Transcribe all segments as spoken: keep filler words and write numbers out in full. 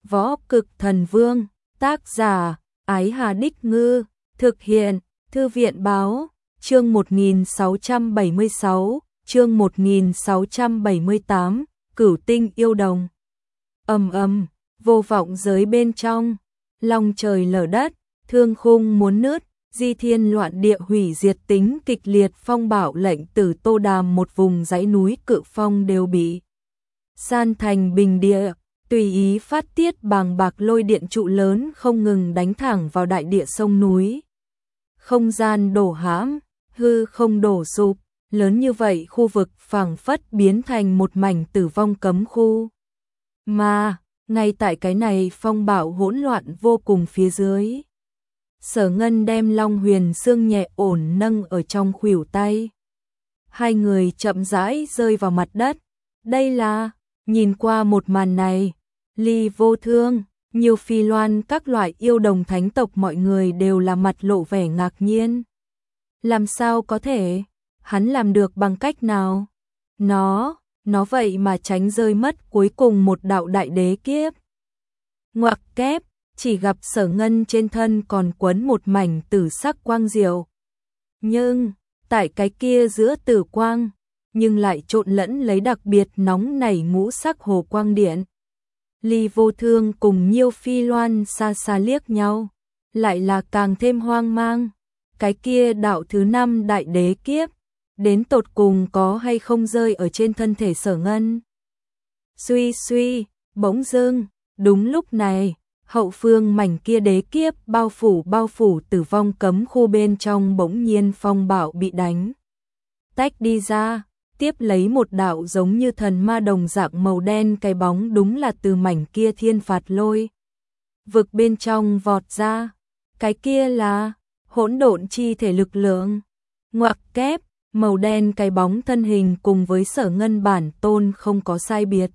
Võ Cực Thần Vương, tác giả, Ái Hà Đích Ngư, thực hiện, Thư viện Báo, chương một nghìn sáu trăm bảy mươi sáu, chương một nghìn sáu trăm bảy mươi tám, Cửu Tinh Yêu Đồng. Ầm ầm, vô vọng giới bên trong, long trời lở đất, thương khung muốn nứt, di thiên loạn địa, hủy diệt tính kịch liệt, phong bạo lệnh tử Tô Đàm, một vùng dãy núi cự phong đều bị san thành bình địa, tùy ý phát tiết bàng bạc lôi điện trụ lớn không ngừng đánh thẳng vào đại địa sông núi. Không gian đổ hãm, hư không đổ sụp, lớn như vậy khu vực phảng phất biến thành một mảnh tử vong cấm khu. Mà, ngay tại cái này phong bạo hỗn loạn vô cùng phía dưới, Sở Ngân đem Long Huyền Xương nhẹ ổn nâng ở trong khuỷu tay. Hai người chậm rãi rơi vào mặt đất. Đây là, nhìn qua một màn này, Ly Vô Thương, nhiều Phi Loan, các loại yêu đồng thánh tộc, mọi người đều là mặt lộ vẻ ngạc nhiên. Làm sao có thể? Hắn làm được bằng cách nào? Nó, nó vậy mà tránh rơi mất cuối cùng một đạo đại đế kiếp. Ngoặc kép, chỉ gặp Sở Ngân trên thân còn quấn một mảnh tử sắc quang diệu. Nhưng, tại cái kia giữa tử quang, nhưng lại trộn lẫn lấy đặc biệt nóng nảy ngũ sắc hồ quang điện. Ly Vô Thương cùng Nhiêu Phi Loan xa xa liếc nhau, lại là càng thêm hoang mang. Cái kia đạo thứ năm đại đế kiếp, đến tột cùng có hay không rơi ở trên thân thể Sở Ngân. Suy suy, bỗng dưng, đúng lúc này, hậu phương mảnh kia đế kiếp bao phủ bao phủ tử vong cấm khu bên trong bỗng nhiên phong bạo bị đánh tách đi ra, tiếp lấy một đạo giống như thần ma đồng dạng màu đen, cái bóng đúng là từ mảnh kia thiên phạt lôi vực bên trong vọt ra. Cái kia là hỗn độn chi thể lực lượng. Ngoặc kép, màu đen cái bóng thân hình cùng với Sở Ngân bản tôn không có sai biệt.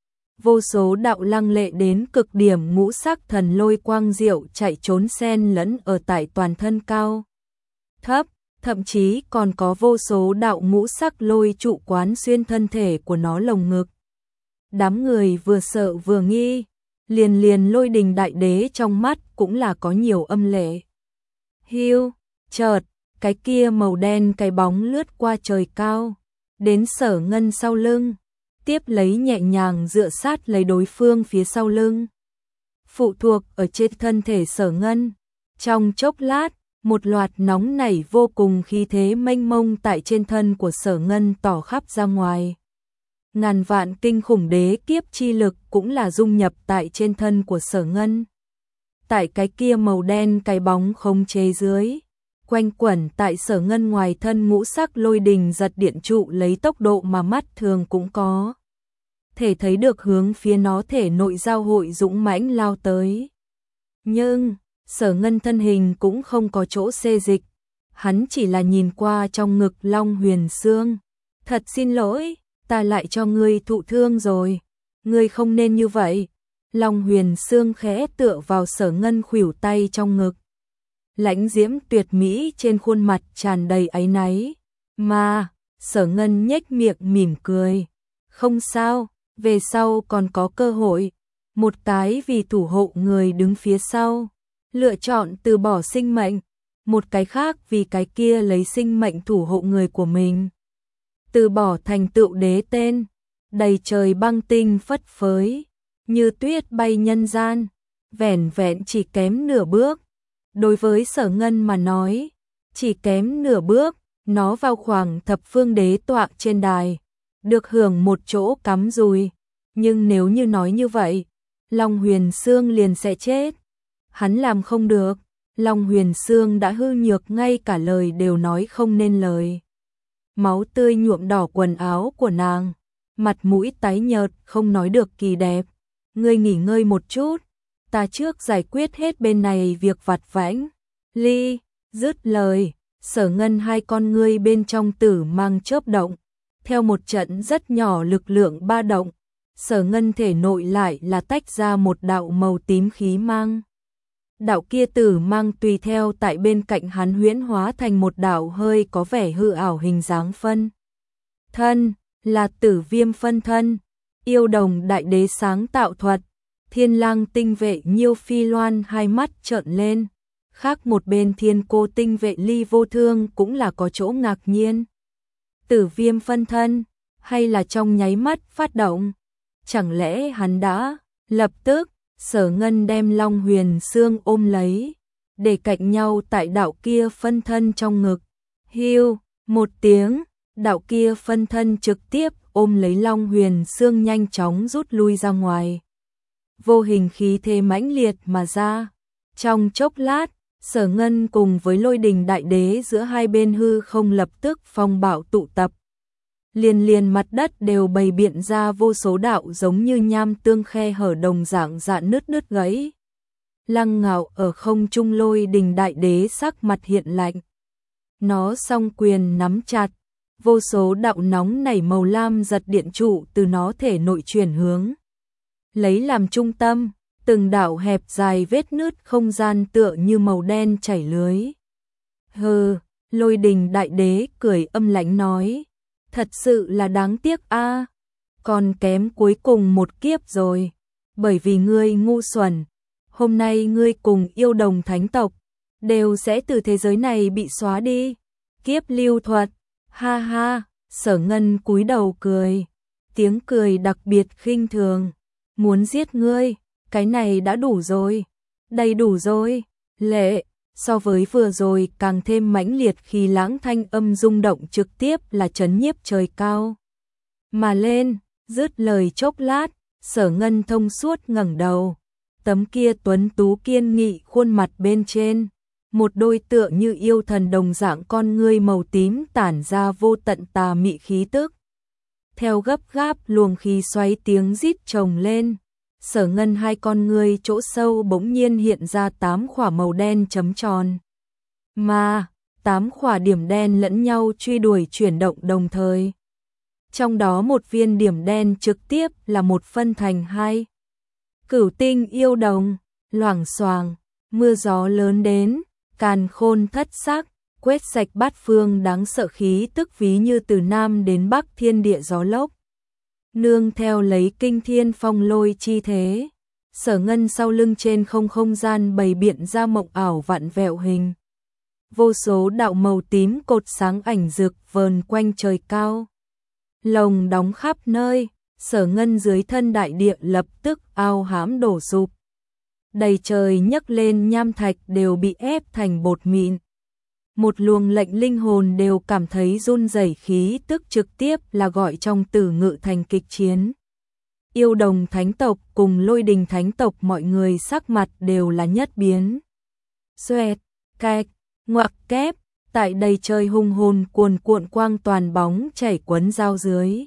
Vô số đạo lăng lệ đến cực điểm ngũ sắc thần lôi quang diệu chạy trốn xen lẫn ở tại toàn thân cao thấp, thậm chí còn có vô số đạo ngũ sắc lôi trụ quán xuyên thân thể của nó lồng ngực. Đám người vừa sợ vừa nghi, liền liền Lôi Đình đại đế trong mắt cũng là có nhiều âm lệ. Hiu, chợt, cái kia màu đen cái bóng lướt qua trời cao, đến Sở Ngân sau lưng, tiếp lấy nhẹ nhàng dựa sát lấy đối phương phía sau lưng, phụ thuộc ở trên thân thể Sở Ngân. Trong chốc lát, một loạt nóng nảy vô cùng khí thế mênh mông tại trên thân của Sở Ngân tỏ khắp ra ngoài. Ngàn vạn kinh khủng đế kiếp chi lực cũng là dung nhập tại trên thân của Sở Ngân. Tại cái kia màu đen cái bóng khống chế dưới, quanh quẩn tại Sở Ngân ngoài thân ngũ sắc lôi đình giật điện trụ lấy tốc độ mà mắt thường cũng có thể thấy được hướng phía nó thể nội giao hội dũng mãnh lao tới. Nhưng, Sở Ngân thân hình cũng không có chỗ xê dịch, hắn chỉ là nhìn qua trong ngực Long Huyền Xương. Thật xin lỗi, ta lại cho ngươi thụ thương rồi, ngươi không nên như vậy. Long Huyền Xương khẽ tựa vào Sở Ngân khuỷu tay trong ngực. Lãnh diễm tuyệt mỹ trên khuôn mặt tràn đầy áy náy, mà Sở Ngân nhếch miệng mỉm cười. Không sao, về sau còn có cơ hội. Một cái vì thủ hộ người đứng phía sau, lựa chọn từ bỏ sinh mệnh, một cái khác vì cái kia lấy sinh mệnh thủ hộ người của mình. Từ bỏ thành tựu đế tên, đầy trời băng tinh phất phới, như tuyết bay nhân gian, vẻn vẹn chỉ kém nửa bước. Đối với Sở Ngân mà nói, chỉ kém nửa bước, nó vào khoảng thập phương đế tọa trên đài, được hưởng một chỗ cắm rùi. Nhưng nếu như nói như vậy, Long Huyền Xương liền sẽ chết. Hắn làm không được, Long Huyền Xương đã hư nhược ngay cả lời đều nói không nên lời. Máu tươi nhuộm đỏ quần áo của nàng, mặt mũi tái nhợt không nói được kỳ đẹp. Ngươi nghỉ ngơi một chút, ta trước giải quyết hết bên này việc vặt vãnh. Ly, dứt lời, Sở Ngân hai con ngươi bên trong tử mang chớp động, theo một trận rất nhỏ lực lượng ba động, Sở Ngân thể nội lại là tách ra một đạo màu tím khí mang. Đạo kia tử mang tùy theo tại bên cạnh hắn huyễn hóa thành một đạo hơi có vẻ hư ảo hình dáng phân thân, là Tử Viêm phân thân, yêu đồng đại đế sáng tạo thuật. Thiên Lang tinh vệ Nhiêu Phi Loan hai mắt trợn lên, khác một bên Thiên Cô tinh vệ Ly Vô Thương cũng là có chỗ ngạc nhiên. Tử viêm phân thân, hay là trong nháy mắt phát động? Chẳng lẽ hắn đã? Lập tức, Sở Ngân đem Long Huyền Xương ôm lấy, để cạnh nhau tại đạo kia phân thân trong ngực. Hiu, một tiếng, đạo kia phân thân trực tiếp ôm lấy Long Huyền Xương nhanh chóng rút lui ra ngoài. Vô hình khí thế mãnh liệt mà ra. Trong chốc lát, Sở Ngân cùng với Lôi Đình Đại Đế giữa hai bên hư không lập tức phong bạo tụ tập. Liền liền mặt đất đều bày biện ra vô số đạo giống như nham tương khe hở đồng dạng dạn nứt nứt gãy. Lăng ngạo ở không trung Lôi Đình Đại Đế sắc mặt hiện lạnh. Nó song quyền nắm chặt, vô số đạo nóng nảy màu lam giật điện trụ từ nó thể nội chuyển hướng. Lấy làm trung tâm, từng đạo hẹp dài vết nứt không gian tựa như màu đen chảy lưới. Hừ, Lôi Đình Đại Đế cười âm lãnh nói, thật sự là đáng tiếc a, còn kém cuối cùng một kiếp rồi, bởi vì ngươi ngu xuẩn, hôm nay ngươi cùng yêu đồng thánh tộc đều sẽ từ thế giới này bị xóa đi. Kiếp lưu thuật, ha ha, Sở Ngân cúi đầu cười, tiếng cười đặc biệt khinh thường, muốn giết ngươi, cái này đã đủ rồi, đầy đủ rồi, lệ, so với vừa rồi càng thêm mãnh liệt khi lãng thanh âm rung động trực tiếp là chấn nhiếp trời cao. Mà lên, dứt lời chốc lát, Sở Ngân thông suốt ngẩng đầu, tấm kia tuấn tú kiên nghị khuôn mặt bên trên, một đôi tựa như yêu thần đồng dạng con ngươi màu tím tản ra vô tận tà mị khí tức. Theo gấp gáp luồng khí xoáy tiếng rít chồng lên, Sở Ngân hai con ngươi chỗ sâu bỗng nhiên hiện ra tám khỏa màu đen chấm tròn. Mà, tám khỏa điểm đen lẫn nhau truy đuổi chuyển động đồng thời. Trong đó một viên điểm đen trực tiếp là một phân thành hai. Cửu tinh yêu đồng, loảng xoảng, mưa gió lớn đến, càn khôn thất sắc, quét sạch bát phương đáng sợ khí tức ví như từ Nam đến Bắc thiên địa gió lốc. Nương theo lấy kinh thiên phong lôi chi thế, Sở Ngân sau lưng trên không không gian bày biện ra mộng ảo vặn vẹo hình. Vô số đạo màu tím cột sáng ảnh rực vờn quanh trời cao. Lồng đóng khắp nơi, Sở Ngân dưới thân đại địa lập tức ao hãm đổ sụp. Đầy trời nhấc lên nham thạch đều bị ép thành bột mịn. Một luồng lệnh linh hồn đều cảm thấy run rẩy khí tức trực tiếp là gọi trong Tử Ngự thành kịch chiến. Yêu đồng thánh tộc cùng Lôi Đình thánh tộc mọi người sắc mặt đều là nhất biến. Xoẹt, cạch, ngoặc kép, tại đầy trời hung hồn cuồn cuộn quang toàn bóng chảy quấn giao dưới.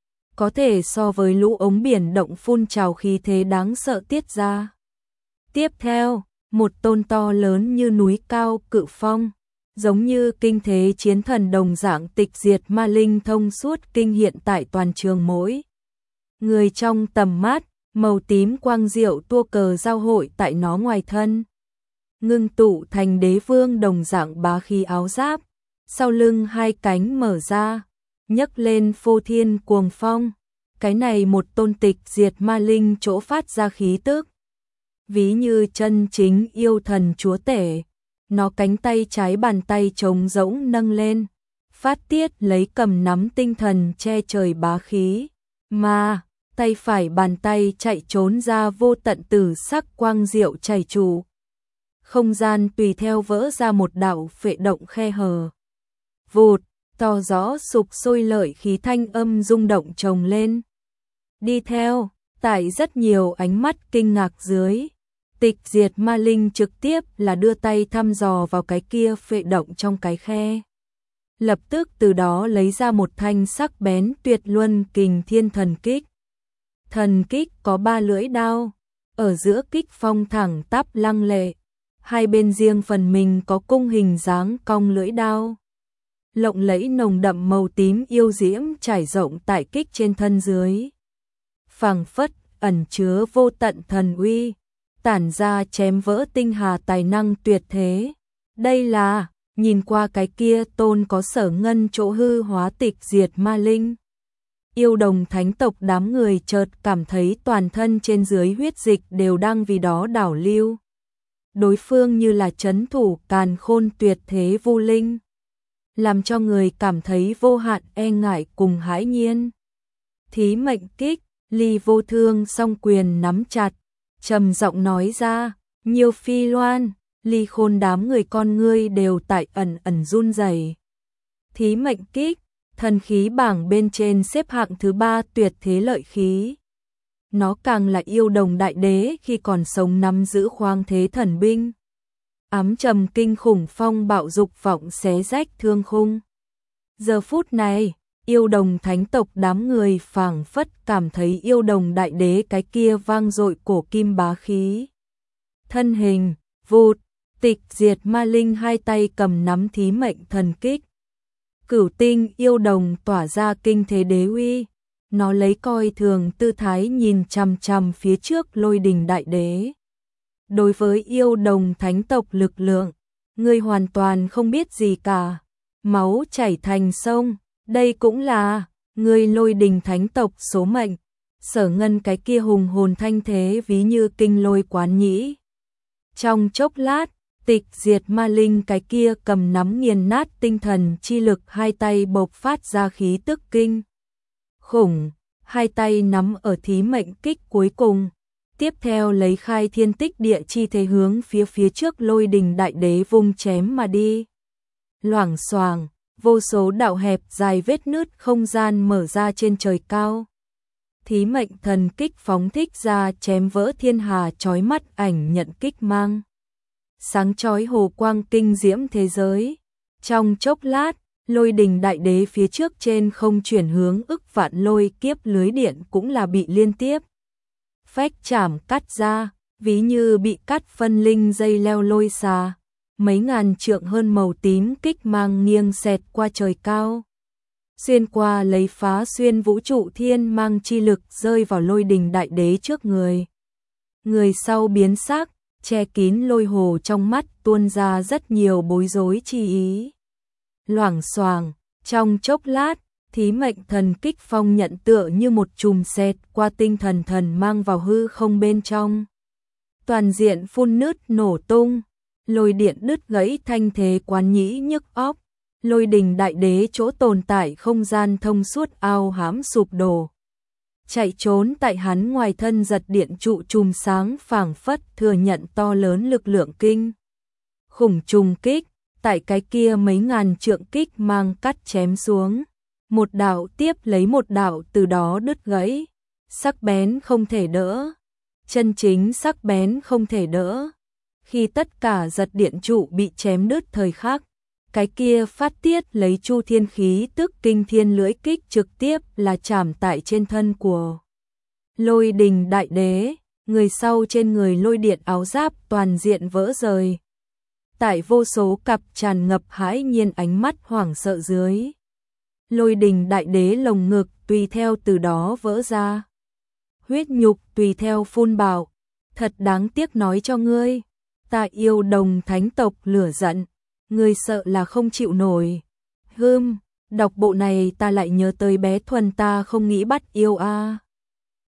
Có thể so với lũ ống biển động phun trào khí thế đáng sợ tiết ra. Tiếp theo, một tôn to lớn như núi cao cự phong, giống như kinh thế chiến thần đồng dạng tịch diệt ma linh thông suốt kinh hiện tại toàn trường mỗi. Người trong tầm mắt, màu tím quang diệu tua cờ giao hội tại nó ngoài thân. Ngưng tụ thành đế vương đồng dạng bá khí áo giáp, sau lưng hai cánh mở ra, nhấc lên phô thiên cuồng phong. Cái này một tôn tịch diệt ma linh chỗ phát ra khí tức. Ví như chân chính yêu thần chúa tể, nó cánh tay trái bàn tay trống rỗng nâng lên, phát tiết lấy cầm nắm tinh thần che trời bá khí, mà tay phải bàn tay chạy trốn ra vô tận tử sắc quang diệu chảy trù. Không gian tùy theo vỡ ra một đạo phệ động khe hở. Vụt, to gió sụp sôi lợi khí thanh âm rung động chồng lên. Đi theo, tại rất nhiều ánh mắt kinh ngạc dưới, tịch diệt ma linh trực tiếp là đưa tay thăm dò vào cái kia phệ động trong cái khe. Lập tức từ đó lấy ra một thanh sắc bén tuyệt luân kình thiên thần kích. Thần kích có ba lưỡi đao, ở giữa kích phong thẳng tắp lăng lệ, hai bên riêng phần mình có cung hình dáng cong lưỡi đao. Lộng lẫy nồng đậm màu tím yêu diễm trải rộng tại kích trên thân dưới. Phảng phất ẩn chứa vô tận thần uy, tản ra chém vỡ tinh hà tài năng tuyệt thế. Đây là, nhìn qua cái kia tôn có Sở Ngân chỗ hư hóa tịch diệt ma linh. Yêu đồng thánh tộc đám người chợt cảm thấy toàn thân trên dưới huyết dịch đều đang vì đó đảo lưu. Đối phương như là trấn thủ càn khôn tuyệt thế vô linh, làm cho người cảm thấy vô hạn e ngại cùng hãi nhiên. Thí mệnh kích, Ly Vô Thương song quyền nắm chặt, trầm giọng nói ra, Nhiêu Phi Loan, Ly Khôn đám người con ngươi đều tại ẩn ẩn run rẩy. Thí mệnh kích, thần khí bảng bên trên xếp hạng thứ ba tuyệt thế lợi khí. Nó càng là yêu đồng đại đế khi còn sống nắm giữ khoáng thế thần binh. Ám trầm kinh khủng phong bạo dục vọng xé rách thương khung. Giờ phút này, yêu đồng thánh tộc đám người phảng phất cảm thấy yêu đồng đại đế cái kia vang dội cổ kim bá khí. Thân hình, vụt, Tịch Diệt Ma Linh hai tay cầm nắm thí mệnh thần kích. Cửu tinh yêu đồng tỏa ra kinh thế đế uy, nó lấy coi thường tư thái nhìn chằm chằm phía trước Lôi Đình đại đế. Đối với yêu đồng thánh tộc lực lượng, ngươi hoàn toàn không biết gì cả, máu chảy thành sông, đây cũng là ngươi Lôi Đình thánh tộc số mệnh. Sở Ngân cái kia hùng hồn thanh thế ví như kinh lôi quán nhĩ. Trong chốc lát, Tịch Diệt Ma Linh cái kia cầm nắm nghiền nát tinh thần chi lực hai tay bộc phát ra khí tức kinh khủng, hai tay nắm ở thí mệnh kích cuối cùng, tiếp theo lấy khai thiên tích địa chi thế hướng phía phía trước Lôi Đình đại đế vung chém mà đi. Loảng xoảng, vô số đạo hẹp dài vết nứt không gian mở ra trên trời cao. Thí mệnh thần kích phóng thích ra chém vỡ thiên hà chói mắt ảnh nhận kích mang sáng chói hồ quang kinh diễm thế giới. Trong chốc lát, Lôi Đình đại đế phía trước trên không chuyển hướng ức vạn lôi kiếp lưới điện cũng là bị liên tiếp phách chảm cắt ra, ví như bị cắt phân linh dây leo lôi xà, mấy ngàn trượng hơn màu tím kích mang nghiêng xẹt qua trời cao, xuyên qua lấy phá xuyên vũ trụ thiên mang chi lực rơi vào Lôi Đình đại đế trước người. Người sau biến sắc, che kín lôi hồ trong mắt tuôn ra rất nhiều bối rối chi ý. Loảng xoảng, trong chốc lát, thí mệnh thần kích phong nhận tựa như một chùm sét qua tinh thần thần mang vào hư không bên trong. Toàn diện phun nứt nổ tung, lôi điện đứt gãy thanh thế quán nhĩ nhức óc. Lôi Đình đại đế chỗ tồn tại không gian thông suốt ao hám sụp đổ. Chạy trốn tại hắn ngoài thân giật điện trụ chùm sáng phảng phất thừa nhận to lớn lực lượng kinh khủng trùng kích, tại cái kia mấy ngàn trượng kích mang cắt chém xuống, một đạo tiếp lấy một đạo từ đó đứt gãy, sắc bén không thể đỡ, chân chính sắc bén không thể đỡ. Khi tất cả giật điện trụ bị chém đứt thời khắc, cái kia phát tiết lấy chu thiên khí tức kinh thiên lưỡi kích trực tiếp là chạm tại trên thân của Lôi Đình đại đế, người sau trên người lôi điện áo giáp toàn diện vỡ rời. Tại vô số cặp tràn ngập hãi nhiên ánh mắt hoảng sợ dưới, Lôi Đình đại đế lồng ngực tùy theo từ đó vỡ ra. Huyết nhục tùy theo phun bạo, thật đáng tiếc nói cho ngươi, ta yêu đồng thánh tộc lửa giận. Ngươi sợ là không chịu nổi. Hừm, đọc bộ này ta lại nhớ tới bé Thuần ta không nghĩ bắt yêu a. À.